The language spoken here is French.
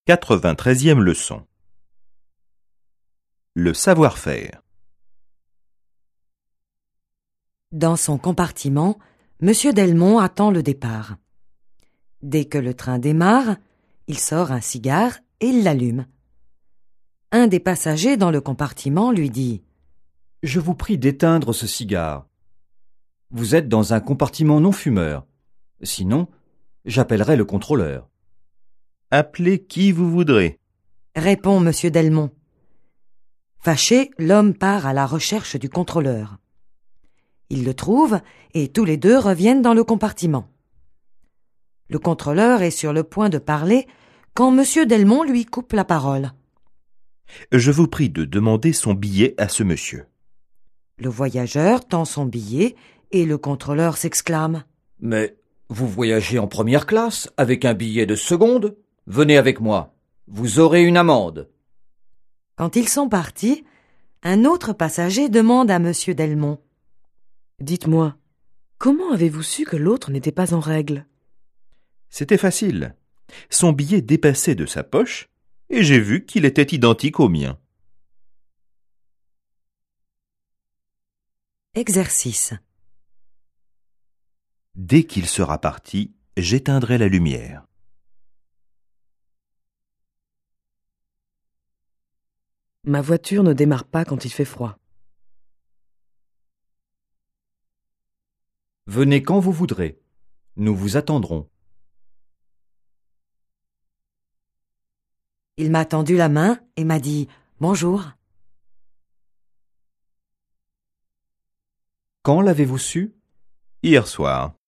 93e leçon. Le savoir-faire. Dans son compartiment, Monsieur Delmont attend le départ. Dès que le train démarre, il sort un cigare et il l'allume. Un des passagers dans le compartiment lui dit « Je vous prie d'éteindre ce cigare. Vous êtes dans un compartiment non-fumeur. Sinon, j'appellerai le contrôleur. » « Appelez qui vous voudrez. » répond Monsieur Delmont. Fâché, l'homme part à la recherche du contrôleur. Il le trouve et tous les deux reviennent dans le compartiment. Le contrôleur est sur le point de parler quand Monsieur Delmont lui coupe la parole. « Je vous prie de demander son billet à ce monsieur. » Le voyageur tend son billet et le contrôleur s'exclame. « Mais vous voyagez en première classe avec un billet de seconde ? Venez avec moi, vous aurez une amende. » Quand ils sont partis, un autre passager demande à Monsieur Delmont. « Dites-moi, comment avez-vous su que l'autre n'était pas en règle ? » C'était facile. Son billet dépassait de sa poche et j'ai vu qu'il était identique au mien. Exercice. Dès qu'il sera parti, j'éteindrai la lumière. Ma voiture ne démarre pas quand il fait froid. Venez quand vous voudrez. Nous vous attendrons. Il m'a tendu la main et m'a dit « Bonjour ». Quand l'avez-vous su ? Hier soir.